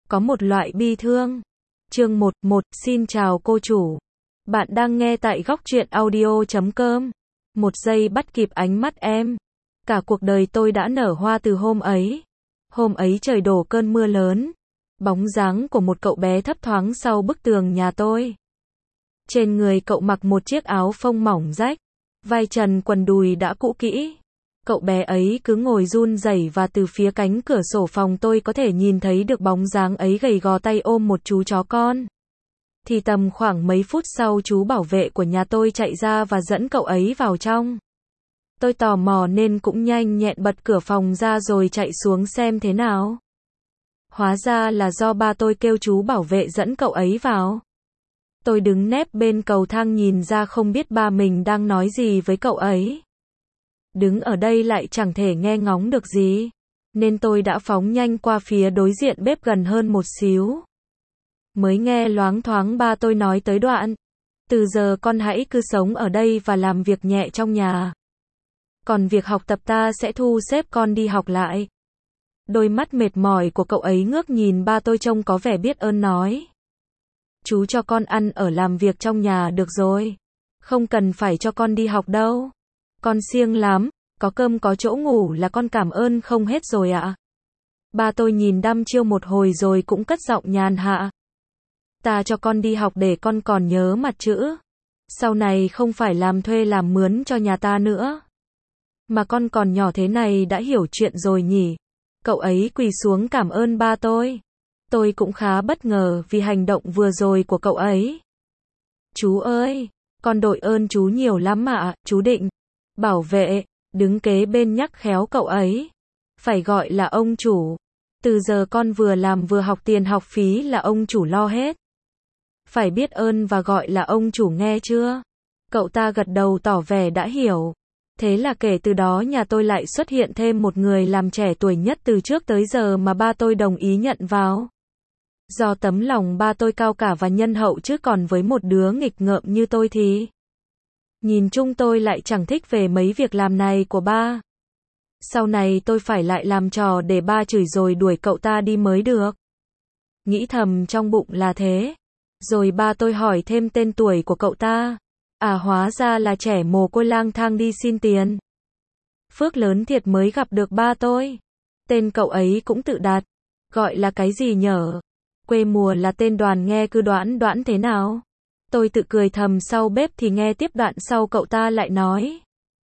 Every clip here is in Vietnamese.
Có một loại bi thương. Chương 11, xin chào cô chủ. Bạn đang nghe tại góc truyện audio.com. Một giây bắt kịp ánh mắt em. Cả cuộc đời tôi đã nở hoa từ hôm ấy. Hôm ấy trời đổ cơn mưa lớn. Bóng dáng của một cậu bé thấp thoáng sau bức tường nhà tôi. Trên người cậu mặc một chiếc áo phông mỏng rách. Vai trần quần đùi đã cũ kỹ. Cậu bé ấy cứ ngồi run rẩy và từ phía cánh cửa sổ phòng tôi có thể nhìn thấy được bóng dáng ấy gầy gò tay ôm một chú chó con. Thì tầm khoảng mấy phút sau chú bảo vệ của nhà tôi chạy ra và dẫn cậu ấy vào trong. Tôi tò mò nên cũng nhanh nhẹn bật cửa phòng ra rồi chạy xuống xem thế nào. Hóa ra là do ba tôi kêu chú bảo vệ dẫn cậu ấy vào. Tôi đứng nép bên cầu thang nhìn ra không biết ba mình đang nói gì với cậu ấy. Đứng ở đây lại chẳng thể nghe ngóng được gì, nên tôi đã phóng nhanh qua phía đối diện bếp gần hơn một xíu. Mới nghe loáng thoáng ba tôi nói tới đoạn: từ giờ con hãy cứ sống ở đây và làm việc nhẹ trong nhà. Còn việc học tập ta sẽ thu xếp con đi học lại. Đôi mắt mệt mỏi của cậu ấy ngước nhìn ba tôi trông có vẻ biết ơn nói: chú cho con ăn ở làm việc trong nhà được rồi. Không cần phải cho con đi học đâu. Con siêng lắm, có cơm có chỗ ngủ là con cảm ơn không hết rồi ạ. Ba tôi nhìn đăm chiêu một hồi rồi cũng cất giọng nhàn hạ: ta cho con đi học để con còn nhớ mặt chữ. Sau này không phải làm thuê làm mướn cho nhà ta nữa. Mà con còn nhỏ thế này đã hiểu chuyện rồi nhỉ. Cậu ấy quỳ xuống cảm ơn ba tôi. Tôi cũng khá bất ngờ vì hành động vừa rồi của cậu ấy. Chú ơi, con đội ơn chú nhiều lắm ạ, chú Định. Bảo vệ, đứng kế bên nhắc khéo cậu ấy. Phải gọi là ông chủ. Từ giờ con vừa làm vừa học, tiền học phí là ông chủ lo hết. Phải biết ơn và gọi là ông chủ nghe chưa? Cậu ta gật đầu tỏ vẻ đã hiểu. Thế là kể từ đó nhà tôi lại xuất hiện thêm một người làm trẻ tuổi nhất từ trước tới giờ mà ba tôi đồng ý nhận vào. Do tấm lòng ba tôi cao cả và nhân hậu, chứ còn với một đứa nghịch ngợm như tôi thì nhìn chung tôi lại chẳng thích về mấy việc làm này của ba. Sau này tôi phải lại làm trò để ba chửi rồi đuổi cậu ta đi mới được. Nghĩ thầm trong bụng là thế. Rồi ba tôi hỏi thêm tên tuổi của cậu ta. À, hóa ra là trẻ mồ côi lang thang đi xin tiền. Phước lớn thiệt mới gặp được ba tôi. Tên cậu ấy cũng tự đặt. Gọi là cái gì nhở? Quê mùa là tên Đoàn, nghe cứ đoán đoán thế nào? Tôi tự cười thầm. Sau bếp thì nghe tiếp đoạn sau cậu ta lại nói: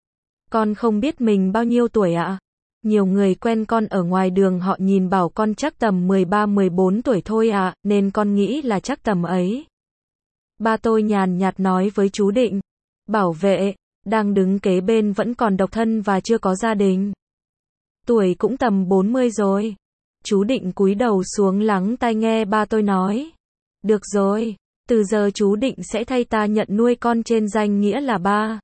con không biết mình bao nhiêu tuổi ạ? Nhiều người quen con ở ngoài đường họ nhìn bảo con chắc tầm 13-14 tuổi thôi ạ, nên con nghĩ là chắc tầm ấy. Ba tôi nhàn nhạt nói với chú Định. Bảo vệ, đang đứng kế bên vẫn còn độc thân và chưa có gia đình. Tuổi cũng tầm 40 rồi. Chú Định cúi đầu xuống lắng tai nghe ba tôi nói. Được rồi, từ giờ chú Định sẽ thay ta nhận nuôi con trên danh nghĩa là ba.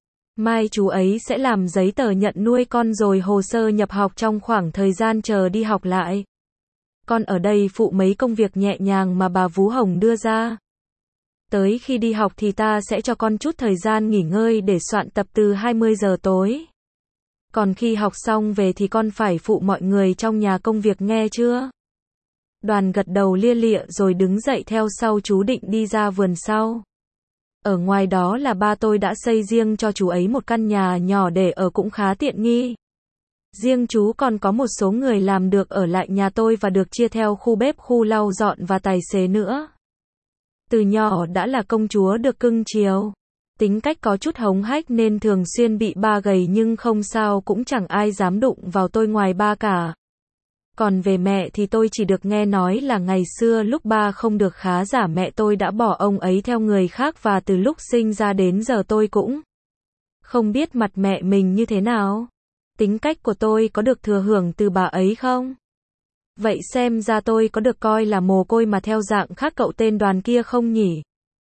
Mai chú ấy sẽ làm giấy tờ nhận nuôi con rồi hồ sơ nhập học trong khoảng thời gian chờ đi học lại. Con ở đây phụ mấy công việc nhẹ nhàng mà bà Vú Hồng đưa ra. Tới khi đi học thì ta sẽ cho con chút thời gian nghỉ ngơi để soạn tập từ 20 giờ tối. Còn khi học xong về thì con phải phụ mọi người trong nhà công việc nghe chưa? Đoàn gật đầu lia lịa rồi đứng dậy theo sau chú Định đi ra vườn sau. Ở ngoài đó là ba tôi đã xây riêng cho chú ấy một căn nhà nhỏ để ở cũng khá tiện nghi. Riêng chú còn có một số người làm được ở lại nhà tôi và được chia theo khu bếp, khu lau dọn và tài xế nữa. Từ nhỏ đã là công chúa được cưng chiều. Tính cách có chút hống hách nên thường xuyên bị ba gầy, nhưng không sao, cũng chẳng ai dám đụng vào tôi ngoài ba cả. Còn về mẹ thì tôi chỉ được nghe nói là ngày xưa lúc ba không được khá giả, mẹ tôi đã bỏ ông ấy theo người khác, và từ lúc sinh ra đến giờ tôi cũng không biết mặt mẹ mình như thế nào. Tính cách của tôi có được thừa hưởng từ bà ấy không? Vậy xem ra tôi có được coi là mồ côi mà theo dạng khác cậu tên Đoàn kia không nhỉ?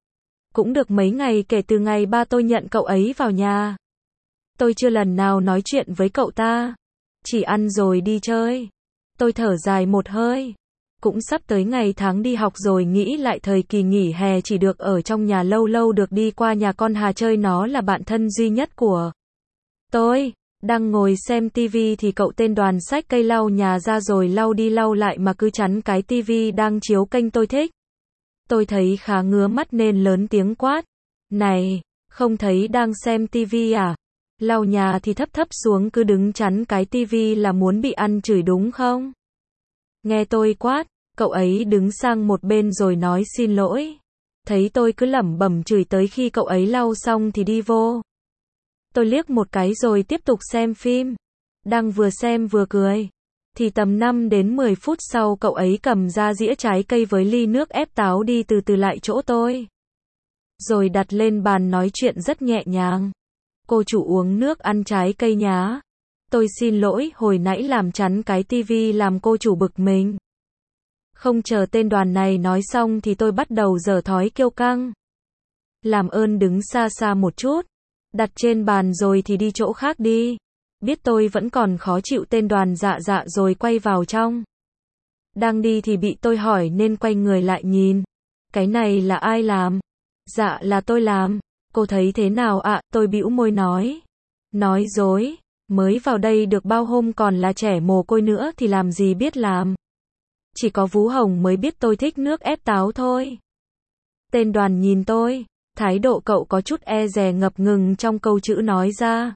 Cũng được mấy ngày kể từ ngày ba tôi nhận cậu ấy vào nhà. Tôi chưa lần nào nói chuyện với cậu ta. Chỉ ăn rồi đi chơi. Tôi thở dài một hơi. Cũng sắp tới ngày tháng đi học rồi, nghĩ lại thời kỳ nghỉ hè chỉ được ở trong nhà, lâu lâu được đi qua nhà con Hà chơi, nó là bạn thân duy nhất của tôi. Đang ngồi xem tivi thì cậu tên Đoàn xách cây lau nhà ra rồi lau đi lau lại mà cứ chắn cái tivi đang chiếu kênh tôi thích. Tôi thấy khá ngứa mắt nên lớn tiếng quát. Này, không thấy đang xem tivi à? Lau nhà thì thấp thấp xuống cứ đứng chắn cái tivi là muốn bị ăn chửi đúng không? Nghe tôi quát, cậu ấy đứng sang một bên rồi nói xin lỗi. Thấy tôi cứ lẩm bẩm chửi tới khi cậu ấy lau xong thì đi vô. Tôi liếc một cái rồi tiếp tục xem phim. Đang vừa xem vừa cười. Thì tầm 5 đến 10 phút sau cậu ấy cầm ra dĩa trái cây với ly nước ép táo đi từ từ lại chỗ tôi. Rồi đặt lên bàn nói chuyện rất nhẹ nhàng. Cô chủ uống nước ăn trái cây nhá. Tôi xin lỗi, hồi nãy làm chắn cái tivi làm cô chủ bực mình. Không chờ tên Đoàn này nói xong thì tôi bắt đầu giở thói kiêu căng. Làm ơn đứng xa xa một chút. Đặt trên bàn rồi thì đi chỗ khác đi. Biết tôi vẫn còn khó chịu tên Đoàn dạ dạ rồi quay vào trong. Đang đi thì bị tôi hỏi nên quay người lại nhìn. Cái này là ai làm? Dạ là tôi làm. Cô thấy thế nào ạ? Tôi bĩu môi nói. Nói dối. Mới vào đây được bao hôm còn là trẻ mồ côi nữa thì làm gì biết làm. Chỉ có Vú Hồng mới biết tôi thích nước ép táo thôi. Tên Đoàn nhìn tôi. Thái độ cậu có chút e dè ngập ngừng trong câu chữ nói ra.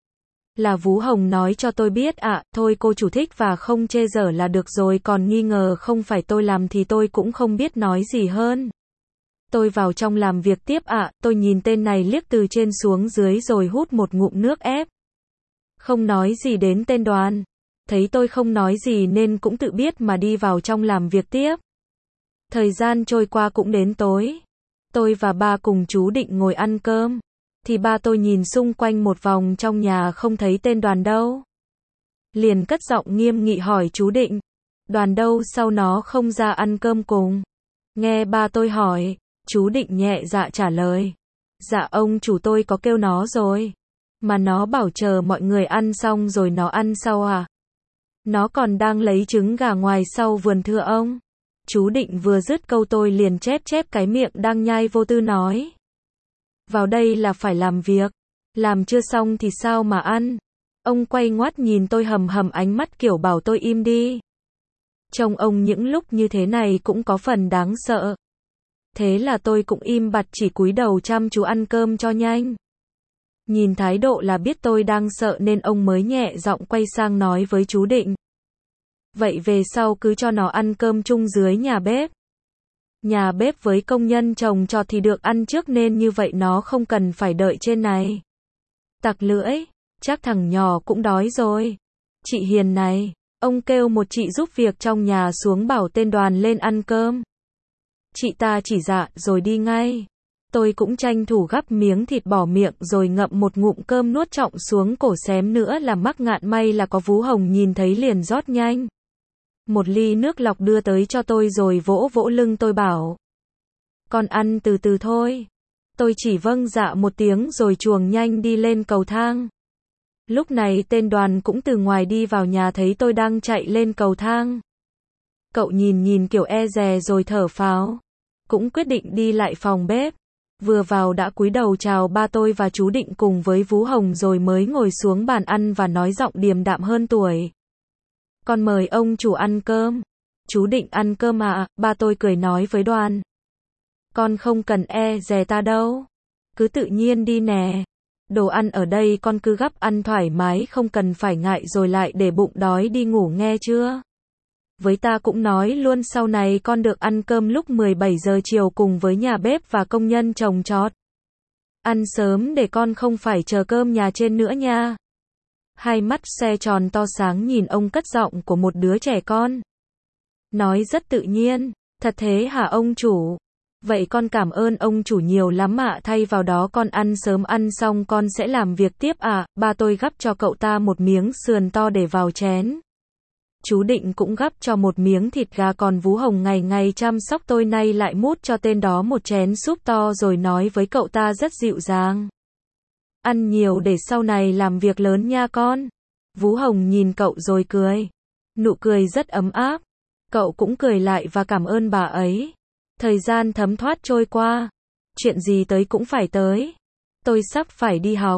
Là Vú Hồng nói cho tôi biết ạ, thôi cô chủ thích và không chê dở là được rồi, còn nghi ngờ không phải tôi làm thì tôi cũng không biết nói gì hơn. Tôi vào trong làm việc tiếp ạ, tôi nhìn tên này liếc từ trên xuống dưới rồi hút một ngụm nước ép. Không nói gì đến tên Đoàn. Thấy tôi không nói gì nên cũng tự biết mà đi vào trong làm việc tiếp. Thời gian trôi qua cũng đến tối. Tôi và ba cùng chú Định ngồi ăn cơm. Thì ba tôi nhìn xung quanh một vòng trong nhà không thấy tên Đoàn đâu. Liền cất giọng nghiêm nghị hỏi chú Định. Đoàn đâu sao nó không ra ăn cơm cùng? Nghe ba tôi hỏi, chú Định nhẹ dạ trả lời. Dạ ông chủ tôi có kêu nó rồi. Mà nó bảo chờ mọi người ăn xong rồi nó ăn sau à? Nó còn đang lấy trứng gà ngoài sau vườn thưa ông. Chú Định vừa dứt câu tôi liền chép chép cái miệng đang nhai vô tư nói. Vào đây là phải làm việc. Làm chưa xong thì sao mà ăn? Ông quay ngoắt nhìn tôi hầm hầm ánh mắt kiểu bảo tôi im đi. Trông ông những lúc như thế này cũng có phần đáng sợ. Thế là tôi cũng im bặt chỉ cúi đầu chăm chú ăn cơm cho nhanh. Nhìn thái độ là biết tôi đang sợ nên ông mới nhẹ giọng quay sang nói với chú Định. Vậy về sau cứ cho nó ăn cơm chung dưới nhà bếp. Nhà bếp với công nhân trồng trọt thì được ăn trước nên như vậy nó không cần phải đợi trên này. Tặc lưỡi, chắc thằng nhỏ cũng đói rồi. Chị Hiền này, ông kêu một chị giúp việc trong nhà xuống bảo tên Đoàn lên ăn cơm. Chị ta chỉ dạ rồi đi ngay. Tôi cũng tranh thủ gắp miếng thịt bỏ miệng rồi ngậm một ngụm cơm nuốt trọng xuống cổ xém nữa là mắc ngạn, may là có Vú Hồng nhìn thấy liền rót nhanh một ly nước lọc đưa tới cho tôi rồi vỗ vỗ lưng tôi bảo. Con ăn từ từ thôi. Tôi chỉ vâng dạ một tiếng rồi chuồng nhanh đi lên cầu thang. Lúc này tên Đoàn cũng từ ngoài đi vào nhà thấy tôi đang chạy lên cầu thang. Cậu nhìn kiểu e dè rồi thở phào. Cũng quyết định đi lại phòng bếp. Vừa vào đã cúi đầu chào ba tôi và chú Định cùng với Vú Hồng rồi mới ngồi xuống bàn ăn và nói giọng điềm đạm hơn tuổi. Con mời ông chủ ăn cơm. Chú Định ăn cơm ạ, ba tôi cười nói với Đoàn. Con không cần e dè ta đâu. Cứ tự nhiên đi nè. Đồ ăn ở đây con cứ gắp ăn thoải mái không cần phải ngại rồi lại để bụng đói đi ngủ nghe chưa? Với ta cũng nói luôn sau này con được ăn cơm lúc 17 giờ chiều cùng với nhà bếp và công nhân trồng trọt. Ăn sớm để con không phải chờ cơm nhà trên nữa nha. Hai mắt xe tròn to sáng nhìn ông cất giọng của một đứa trẻ con. Nói rất tự nhiên, thật thế hả ông chủ? Vậy con cảm ơn ông chủ nhiều lắm ạ, thay vào đó con ăn sớm ăn xong con sẽ làm việc tiếp ạ. Ba tôi gắp cho cậu ta một miếng sườn to để vào chén. Chú Định cũng gắp cho một miếng thịt gà, còn Vú Hồng ngày ngày chăm sóc tôi nay lại mút cho tên đó một chén súp to rồi nói với cậu ta rất dịu dàng. Ăn nhiều để sau này làm việc lớn nha con. Vú Hồng nhìn cậu rồi cười. Nụ cười rất ấm áp. Cậu cũng cười lại và cảm ơn bà ấy. Thời gian thấm thoát trôi qua. Chuyện gì tới cũng phải tới. Tôi sắp phải đi học.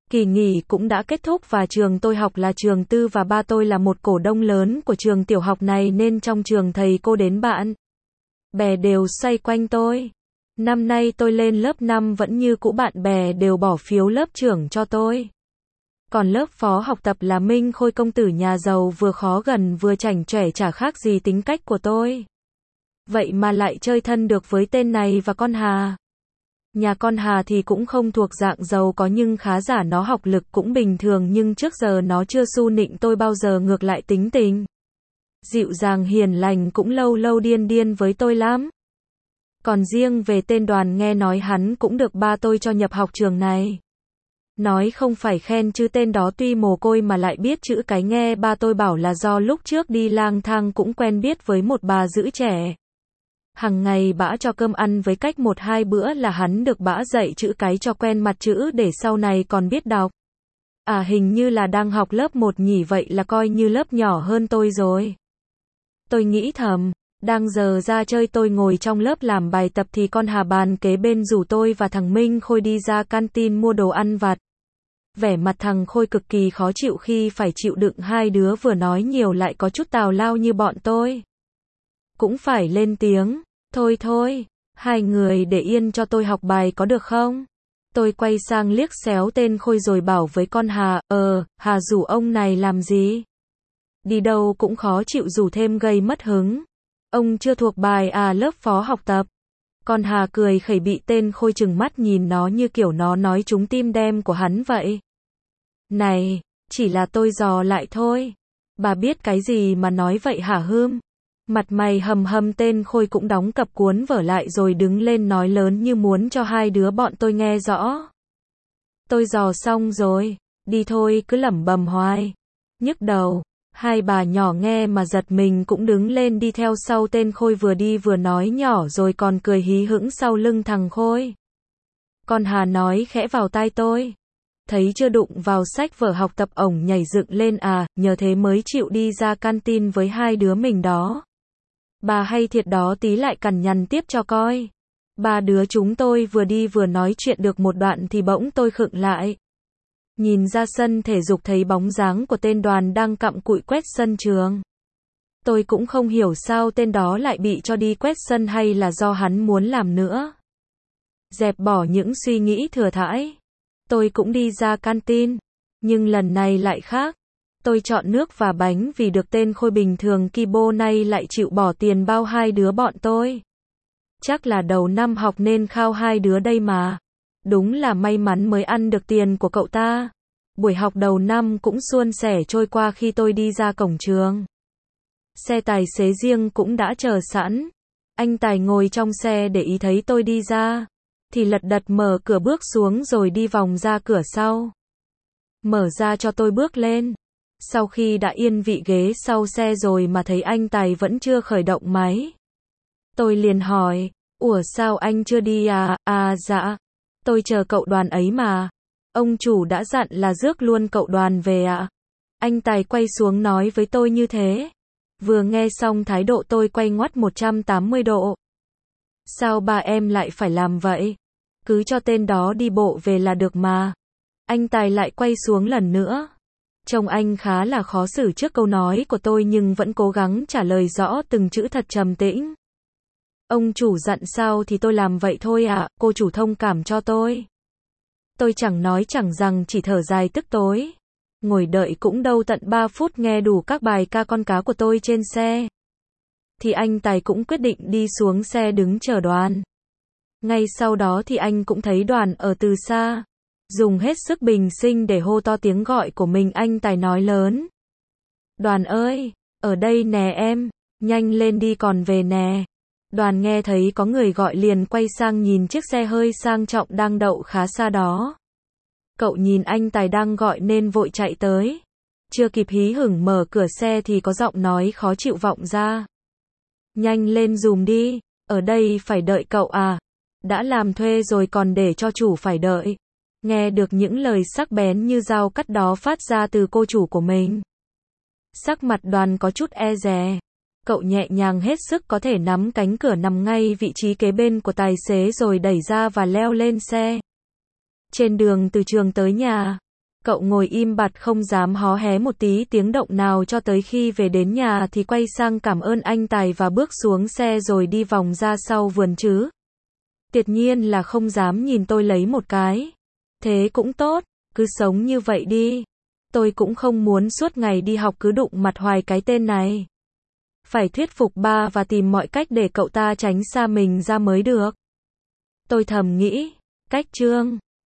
Kỳ nghỉ cũng đã kết thúc và trường tôi học là trường tư và ba tôi là một cổ đông lớn của trường tiểu học này nên trong trường thầy cô đến bạn bè đều xoay quanh tôi. Năm nay tôi lên lớp 5 vẫn như cũ, bạn bè đều bỏ phiếu lớp trưởng cho tôi. Còn lớp phó học tập là Minh Khôi, công tử nhà giàu vừa khó gần vừa chảnh chọe, chả khác gì tính cách của tôi. Vậy mà lại chơi thân được với tên này và con Hà. Nhà con Hà thì cũng không thuộc dạng giàu có nhưng khá giả, nó học lực cũng bình thường nhưng trước giờ nó chưa xu nịnh tôi bao giờ, ngược lại tính tình dịu dàng hiền lành, cũng lâu lâu điên điên với tôi lắm. Còn riêng về tên Đoàn, nghe nói hắn cũng được ba tôi cho nhập học trường này. Nói không phải khen chứ tên đó tuy mồ côi mà lại biết chữ cái, nghe ba tôi bảo là do lúc trước đi lang thang cũng quen biết với một bà giữ trẻ. Hằng ngày bả cho cơm ăn với cách 1-2 bữa là hắn được bả dạy chữ cái cho quen mặt chữ để sau này còn biết đọc. À, hình như là đang học lớp 1 nhỉ, vậy là coi như lớp nhỏ hơn tôi rồi. Tôi nghĩ thầm, đang giờ ra chơi tôi ngồi trong lớp làm bài tập thì con Hà bàn kế bên rủ tôi và thằng Minh Khôi đi ra canteen mua đồ ăn vặt. Vẻ mặt thằng Khôi cực kỳ khó chịu khi phải chịu đựng hai đứa vừa nói nhiều lại có chút tào lao như bọn tôi. Cũng phải lên tiếng, thôi thôi, hai người để yên cho tôi học bài có được không? Tôi quay sang liếc xéo tên Khôi rồi bảo với con Hà, Hà rủ ông này làm gì? Đi đâu cũng khó chịu rủ thêm gây mất hứng. Ông chưa thuộc bài à, lớp phó học tập. Con Hà cười khẩy, bị tên Khôi trừng mắt nhìn nó như kiểu nó nói trúng tim đen của hắn vậy. Này, chỉ là tôi dò lại thôi. Bà biết cái gì mà nói vậy hả Hươm? Mặt mày hầm hầm, tên Khôi cũng đóng cặp cuốn vở lại rồi đứng lên nói lớn như muốn cho hai đứa bọn tôi nghe rõ. Tôi dò xong rồi, đi thôi, cứ lẩm bẩm hoài. Nhức đầu. Hai bà nhỏ nghe mà giật mình cũng đứng lên đi theo sau tên Khôi, vừa đi vừa nói nhỏ rồi còn cười hí hửng sau lưng thằng Khôi. Con Hà nói khẽ vào tai tôi. Thấy chưa đụng vào sách vở học tập ổng nhảy dựng lên à, nhờ thế mới chịu đi ra canteen với hai đứa mình đó. Bà hay thiệt đó, tí lại cằn nhằn tiếp cho coi. Ba đứa chúng tôi vừa đi vừa nói chuyện được một đoạn thì bỗng tôi khựng lại. Nhìn ra sân thể dục thấy bóng dáng của tên Đoàn đang cặm cụi quét sân trường. Tôi cũng không hiểu sao tên đó lại bị cho đi quét sân, hay là do hắn muốn làm nữa. Dẹp bỏ những suy nghĩ thừa thãi, tôi cũng đi ra canteen, nhưng lần này lại khác. Tôi chọn nước và bánh vì được tên Khôi bình thường Kibo nay lại chịu bỏ tiền bao hai đứa bọn tôi. Chắc là đầu năm học nên khao hai đứa đây mà. Đúng là may mắn mới ăn được tiền của cậu ta. Buổi học đầu năm cũng suôn sẻ trôi qua khi tôi đi ra cổng trường. Xe tài xế riêng cũng đã chờ sẵn. Anh Tài ngồi trong xe để ý thấy tôi đi ra, thì lật đật mở cửa bước xuống rồi đi vòng ra cửa sau. Mở ra cho tôi bước lên. Sau khi đã yên vị ghế sau xe rồi mà thấy anh Tài vẫn chưa khởi động máy. Tôi liền hỏi, ủa sao anh chưa đi à? À dạ, tôi chờ cậu Đoàn ấy mà. Ông chủ đã dặn là rước luôn cậu Đoàn về ạ. Anh Tài quay xuống nói với tôi như thế. Vừa nghe xong thái độ tôi quay ngoắt 180 độ. Sao ba em lại phải làm vậy? Cứ cho tên đó đi bộ về là được mà. Anh Tài lại quay xuống lần nữa. Trông anh khá là khó xử trước câu nói của tôi nhưng vẫn cố gắng trả lời rõ từng chữ thật trầm tĩnh. Ông chủ dặn sao thì tôi làm vậy thôi ạ, cô chủ thông cảm cho tôi. Tôi chẳng nói chẳng rằng, chỉ thở dài tức tối. Ngồi đợi cũng đâu tận 3 phút nghe đủ các bài ca con cá của tôi trên xe. Thì anh Tài cũng quyết định đi xuống xe đứng chờ Đoàn. Ngay sau đó thì anh cũng thấy Đoàn ở từ xa. Dùng hết sức bình sinh để hô to tiếng gọi của mình, anh Tài nói lớn. Đoàn ơi, ở đây nè em, nhanh lên đi còn về nè. Đoàn nghe thấy có người gọi liền quay sang nhìn chiếc xe hơi sang trọng đang đậu khá xa đó. Cậu nhìn anh Tài đang gọi nên vội chạy tới. Chưa kịp hí hửng mở cửa xe thì có giọng nói khó chịu vọng ra. Nhanh lên dùm đi, ở đây phải đợi cậu à. Đã làm thuê rồi còn để cho chủ phải đợi. Nghe được những lời sắc bén như dao cắt đó phát ra từ cô chủ của mình. Sắc mặt Đoàn có chút e dè. Cậu nhẹ nhàng hết sức có thể nắm cánh cửa nằm ngay vị trí kế bên của tài xế rồi đẩy ra và leo lên xe. Trên đường từ trường tới nhà, Cậu ngồi im bặt không dám hó hé một tí tiếng động nào cho tới khi về đến nhà thì quay sang cảm ơn anh Tài và bước xuống xe rồi đi vòng ra sau vườn chứ. Tuyệt nhiên là không dám nhìn tôi lấy một cái. Thế cũng tốt, cứ sống như vậy đi. Tôi cũng không muốn suốt ngày đi học cứ đụng mặt hoài cái tên này. Phải thuyết phục ba và tìm mọi cách để cậu ta tránh xa mình ra mới được. Tôi thầm nghĩ, cách Trương